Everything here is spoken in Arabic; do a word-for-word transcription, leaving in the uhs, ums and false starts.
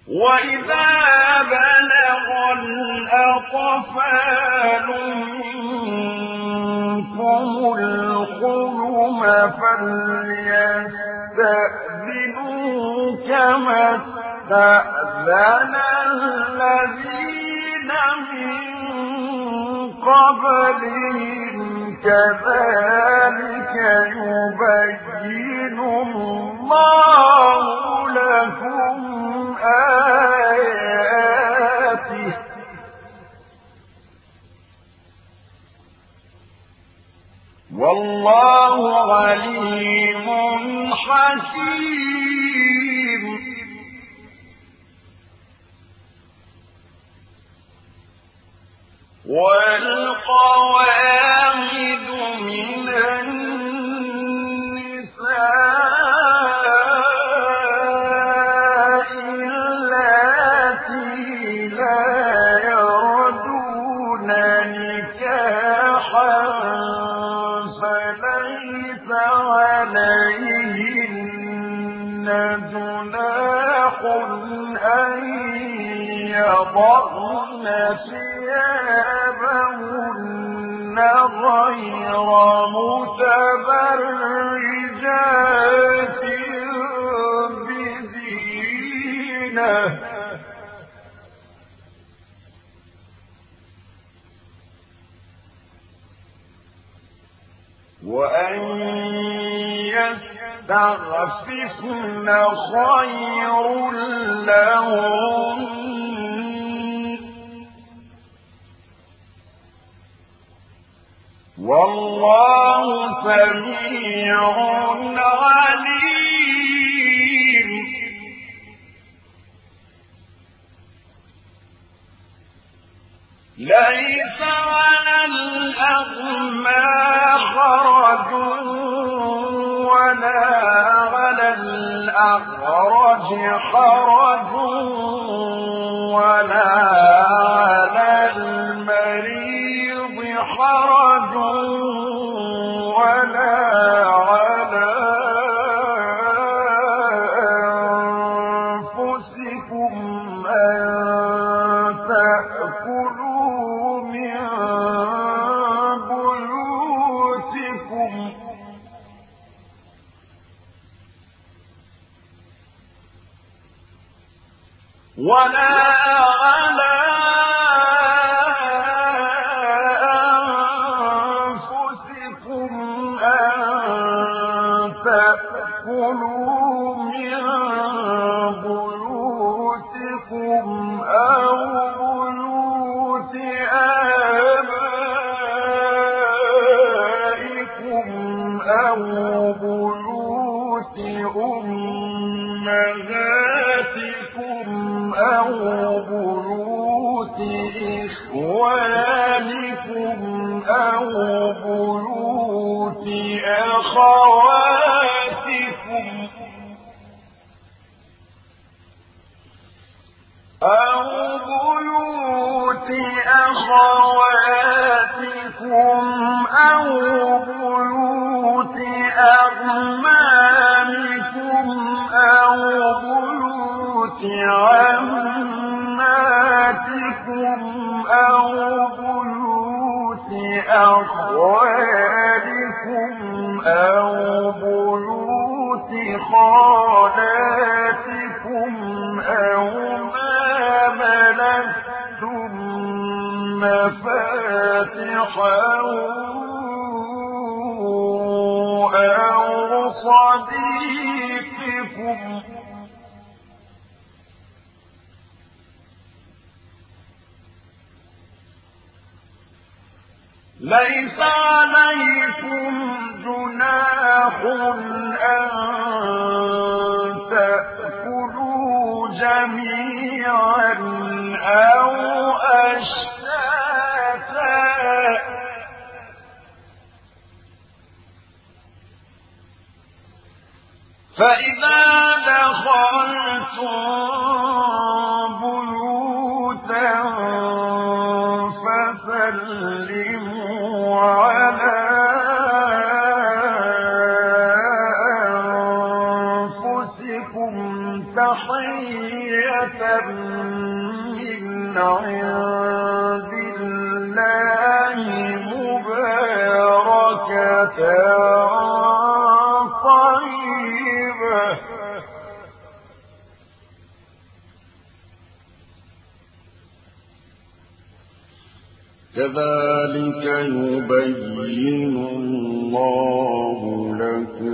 وإذا بلغ الأطفال منكم الحلم فليستأذنوا كما استأذن الذين من قبلهم كذلك يبين الله لكم آياته والله عليم حكيم. والقواعد من النساء اللاتي لا يرجون نكاحا فليس عليهن جناح أن يضعن ثيابهن غير متبرجات بزينة وأن يستعففن خير لهم والله سميع عليم. ليس على الأعمى حرج ولا على الأعرج حرج ولا على المريض حرج ولا على أنفسكم أن تأكلوا من بيوتكم ولا على أنفسكم أن تأكلوا من بيوتكم أو بيوت آبائكم أو بيوت أمهاتكم أو بيوت إخوانكم أو بيوت أخواتكم أو بيوت أخواتكم أو بيوت أعمامكم أو بيوت عماتكم أو بيوت أخوالكم أو بيوت خالاتكم أو ما ملكتم مفاتحه أو صديقكم ليس عليكم جناح أن تأكلوا جميعا أو أشتاتا فإذا دخلتم بيوتا فسلموا على أنفسكم تحية تحية من عند الله مباركة طيبة كذلك يبين الله لكم